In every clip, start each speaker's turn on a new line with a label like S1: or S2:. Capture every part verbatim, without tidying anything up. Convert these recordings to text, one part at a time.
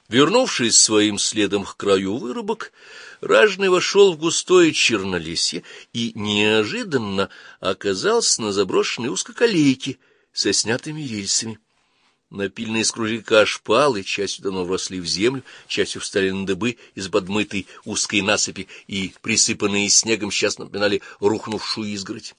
S1: Вернувшись своим следом к краю вырубок, ражный вошел в густое чернолесье и неожиданно оказался на заброшенной узкоколейке со снятыми рельсами. Напильные из кружевика шпалы частью давно вросли в землю, частью встали на дыбы из подмытой узкой насыпи и, присыпанные снегом, сейчас напоминали рухнувшую изгородь.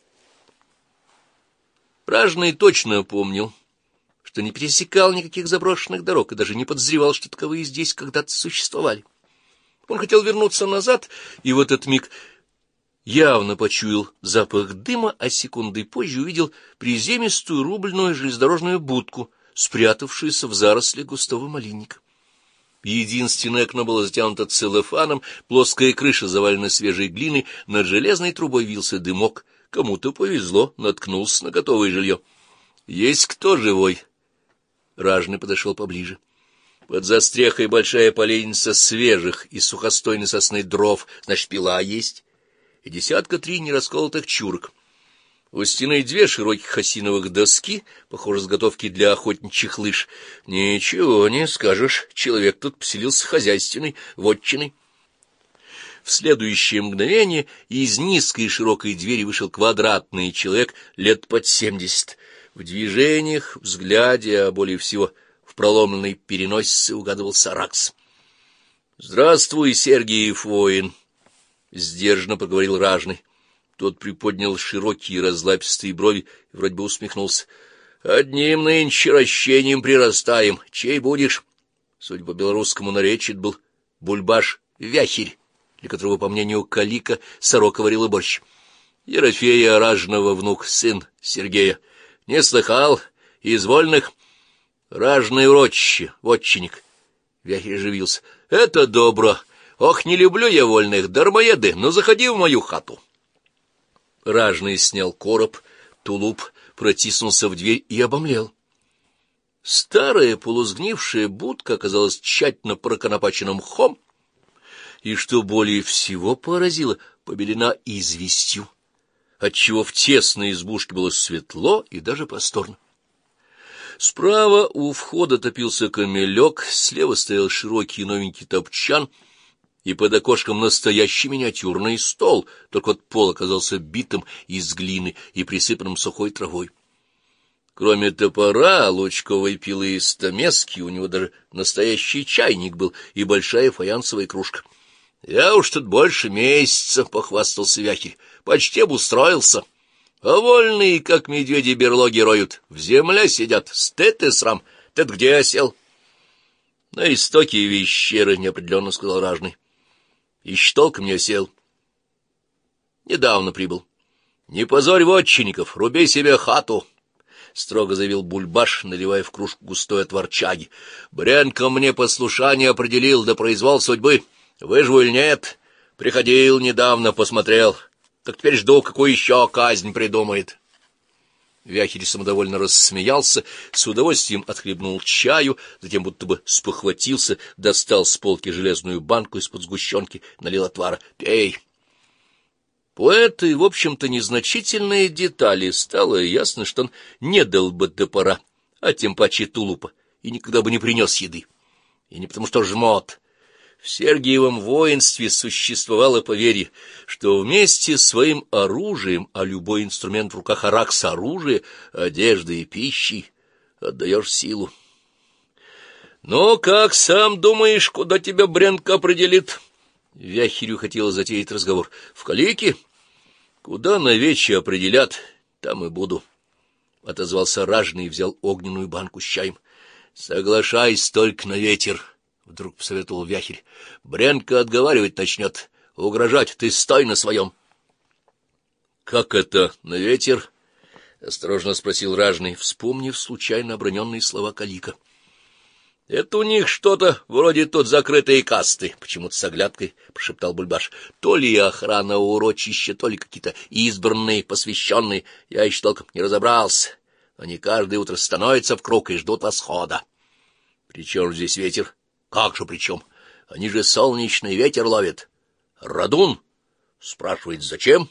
S1: Ражный точно помнил, что не пересекал никаких заброшенных дорог и даже не подозревал, что таковые здесь когда-то существовали. Он хотел вернуться назад, и в этот миг явно почуял запах дыма, а секундой позже увидел приземистую рубленную железнодорожную будку, спрятавшуюся в заросли густого малинника. Единственное окно было затянуто целлофаном, плоская крыша завалена свежей глиной, над железной трубой вился дымок. Кому-то повезло, наткнулся на готовое жилье. — Есть кто живой? Ражный подошел поближе. Под застрехой большая поленница свежих и сухостойной сосны дров, значит, пила есть, и десятка три нерасколотых чурок. У стены две широких осиновых доски, похоже, заготовки для охотничьих лыж. Ничего не скажешь, человек тут поселился хозяйственный, вотчиной. В следующее мгновение из низкой и широкой двери вышел квадратный человек лет под семьдесят. В движениях, взгляде, а более всего в проломленной переносице угадывался Ракс. — Здравствуй, Сергиев воин! — сдержанно проговорил ражный. Тот приподнял широкие разлапистые брови и вроде бы усмехнулся. — Одним нынче ращением прирастаем. Чей будешь? Судя по белорусскому наречию, это был Бульбаш-Вяхерь, для которого, по мнению Калика, сорока варила борщ. Ерофея Ражного внук, сын Сергея. Не слыхал? Из вольных? Ражное урочище, вотчинник. Вяхерь оживился. — Это добро. Ох, не люблю я вольных, дармоеды, но заходи в мою хату. Ражный снял короб, тулуп, протиснулся в дверь и обомлел. Старая полусгнившая будка оказалась тщательно проконопачена мхом, и, что более всего поразило, побелена известью, отчего в тесной избушке было светло и даже просторно. Справа у входа топился камелек, слева стоял широкий новенький топчан, и под окошком настоящий миниатюрный стол, только вот пол оказался битым из глины и присыпанным сухой травой. Кроме топора, лучковой пилы и стамески, у него даже настоящий чайник был и большая фаянсовая кружка. — Я уж тут больше месяца, — похвастался Вяхерь, — почти обустроился. А вольные, как медведи, берлоги роют, в земле сидят, стыд и срам. Ты где осел? — На истоке вещеры, — неопределенно сказал ражный. — Еще толком не осел. Недавно прибыл. — Не позорь вотчинников, руби себе хату, — строго заявил Бульбаш, наливая в кружку густой отвар чаги. — Брянка мне послушание определил, да произвол судьбы. Выживу или нет? Приходил недавно, посмотрел. Так теперь жду, какую еще казнь придумает. Вяхерь самодовольно рассмеялся, с удовольствием отхлебнул чаю, затем будто бы спохватился, достал с полки железную банку из-под сгущенки, налил отвара. — Пей! По этой, в общем-то, незначительной детали стало ясно, что он не дал бы топора, а тем паче тулупа, и никогда бы не принес еды. И не потому что жмот. В Сергиевом воинстве существовало поверье, что вместе с своим оружием, а любой инструмент в руках Аракса — оружие, одежды и пищи, отдаешь силу. — Ну, как сам думаешь, куда тебя Брянка определит? Вяхерю хотелось затеять разговор. — В Калике? — Куда навече определят, там и буду. — отозвался ражный и взял огненную банку с чаем. — Соглашайся только на ветер. — вдруг посоветовал Вяхерь. — Брянка отговаривать начнет, угрожать, ты стой на своем. — Как это, на ветер? — осторожно спросил ражный, вспомнив случайно оброненные слова Калика. — Это у них что-то вроде тут закрытые касты, — почему-то с оглядкой прошептал Бульбаш. — То ли охрана урочища, то ли какие-то избранные, посвященные. Я еще толком не разобрался. Они каждое утро становятся в круг и ждут восхода. — При чем здесь ветер? — Как же при чем? Они же солнечный ветер ловят. — Радун? — спрашивает, зачем?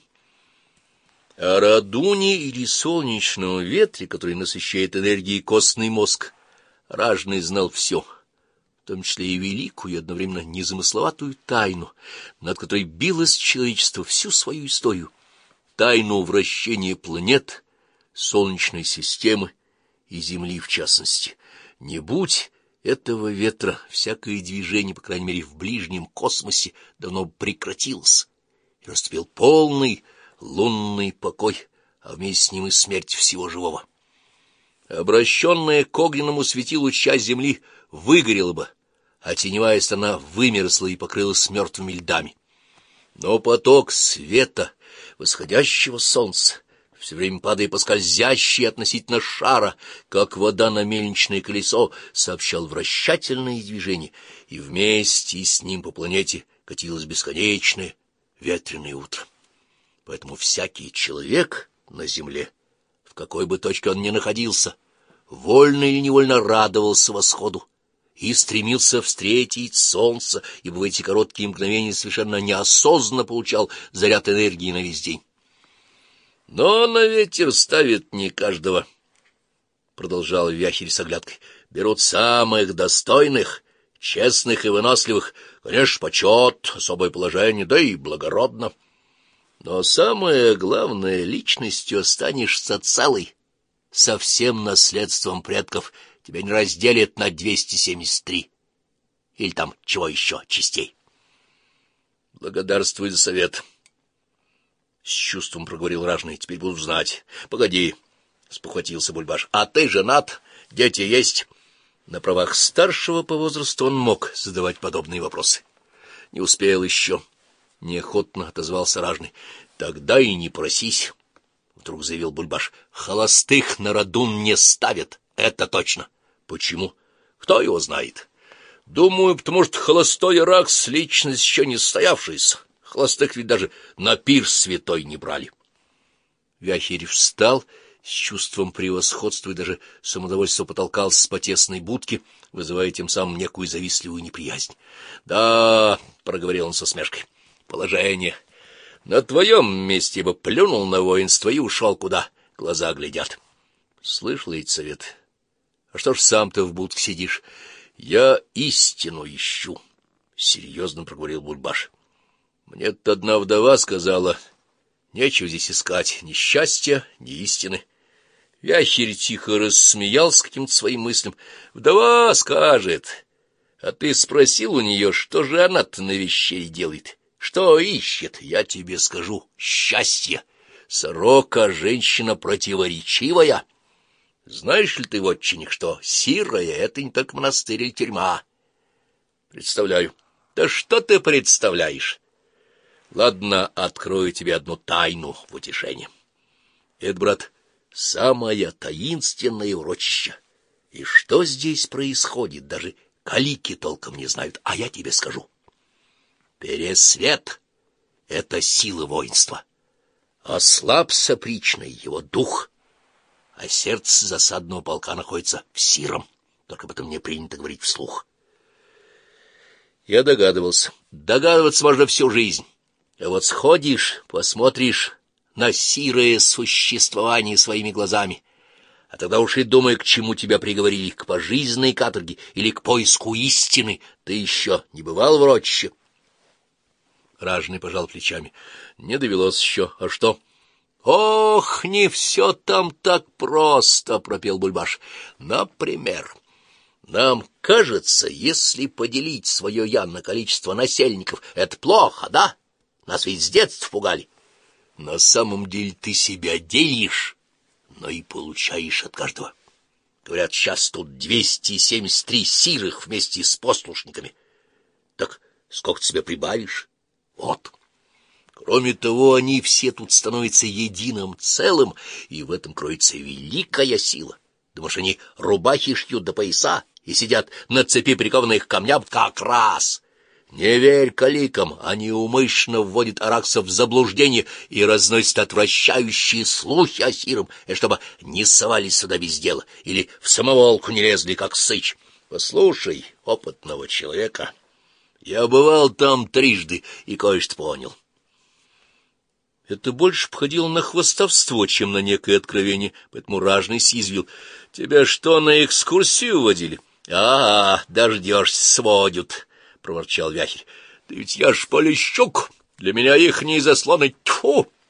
S1: — О радуне или солнечном ветре, который насыщает энергией костный мозг, ражный знал все. в том числе и великую и одновременно незамысловатую тайну, над которой билось человечество всю свою историю, тайну вращения планет, Солнечной системы и Земли в частности. Не будь этого ветра, всякое движение, по крайней мере в ближнем космосе, давно прекратилось, и наступил полный лунный покой, а вместе с ним и смерть всего живого. Обращенная к огненному светилу часть Земли выгорела бы, а теневая сторона вымерзла и покрылась мертвыми льдами. Но поток света восходящего солнца, все время падая по скользящей относительно шара, как вода на мельничное колесо, сообщал вращательные движения, и вместе с ним по планете катилось бесконечное ветреное утро. Поэтому всякий человек на земле, в какой бы точке он ни находился, вольно или невольно радовался восходу и стремился встретить солнце, ибо в эти короткие мгновения совершенно неосознанно получал заряд энергии на весь день. Но на ветер ставит не каждого, — продолжал Вяхерь с оглядкой. Берут самых достойных, честных и выносливых, конечно, почет, особое положение, да и благородно. Но самое главное, личностью останешься целой, со всем наследством предков. Тебя не разделят на двести семьдесят три. Или там чего еще, частей. Благодарствуй за совет. С чувством проговорил ражный. Теперь буду знать. Погоди, спохватился Бульбаш. А ты женат? Дети есть? На правах старшего по возрасту он мог задавать подобные вопросы. Не успел еще. Неохотно отозвался ражный. Тогда и не просись, вдруг заявил Бульбаш. Холостых на роду не ставят, это точно. Почему? Кто его знает? Думаю, потому что холостой Иракс — личность еще не состоявшаяся. Холостых ведь даже на пир святой не брали. Вяхерь встал с чувством превосходства и даже самодовольство потолкался с потесной будки, вызывая тем самым некую завистливую неприязнь. — Да, — проговорил он со смешкой, — положение. На твоем месте я бы плюнул на воинство и ушел, куда глаза глядят. Слышал ведь совет. А что ж сам-то в будке сидишь? Я истину ищу, — серьезно проговорил Бульбаш. Мне-то одна вдова сказала, нечего здесь искать ни счастья, ни истины. Вяхерь тихо рассмеялся каким-то своим мыслям. Вдова скажет, а ты спросил у нее, что же она-то на вещей делает? Что ищет? Я тебе скажу, счастье. Сорока женщина противоречивая. Знаешь ли ты, вотчинник, что сирая — это не только монастырь или тюрьма? Представляю. Да что ты представляешь? Ладно, открою тебе одну тайну в утешение. Это, брат, самое таинственное урочище. И что здесь происходит, даже калики толком не знают, а я тебе скажу. Пересвет — это сила воинства. Ослаб сопричный его дух, а сердце засадного полка находится в сиром, только об этом не принято говорить вслух. Я догадывался. Догадываться можно всю жизнь. А вот сходишь, посмотришь на сирое существование своими глазами, а тогда уж и думай, к чему тебя приговорили, к пожизненной каторге или к поиску истины. Ты еще не бывал в рощище? Ражный пожал плечами. Не довелось еще. А что? Ох, не все там так просто, пропел Бульбаш. Например, нам кажется, если поделить свое «я» на количество насельников, это плохо, да? Нас ведь с детства пугали. На самом деле ты себя делишь, но и получаешь от каждого. Говорят, сейчас тут двести семьдесят три сирых вместе с послушниками. Так сколько ты себе прибавишь? Вот. Кроме того, они все тут становятся единым целым, и в этом кроется великая сила. Думаешь, они рубахи шьют до пояса и сидят на цепи, прикованные к камням? Как раз! Не верь каликам, они умышленно вводят араксов в заблуждение и разносят отвращающие слухи о сиром, и чтобы не совались сюда без дела или в самоволку не лезли, как сыч. Послушай опытного человека. Я бывал там трижды и кое-что понял. Это больше походило на хвастовство, чем на некое откровение, поэтому ражный съязвил. Тебя что, на экскурсию водили? А, дождешься, сводят, — проворчал Вяхерь. — Да ведь я ж Полищук, для меня их не заслоны. Тьфу!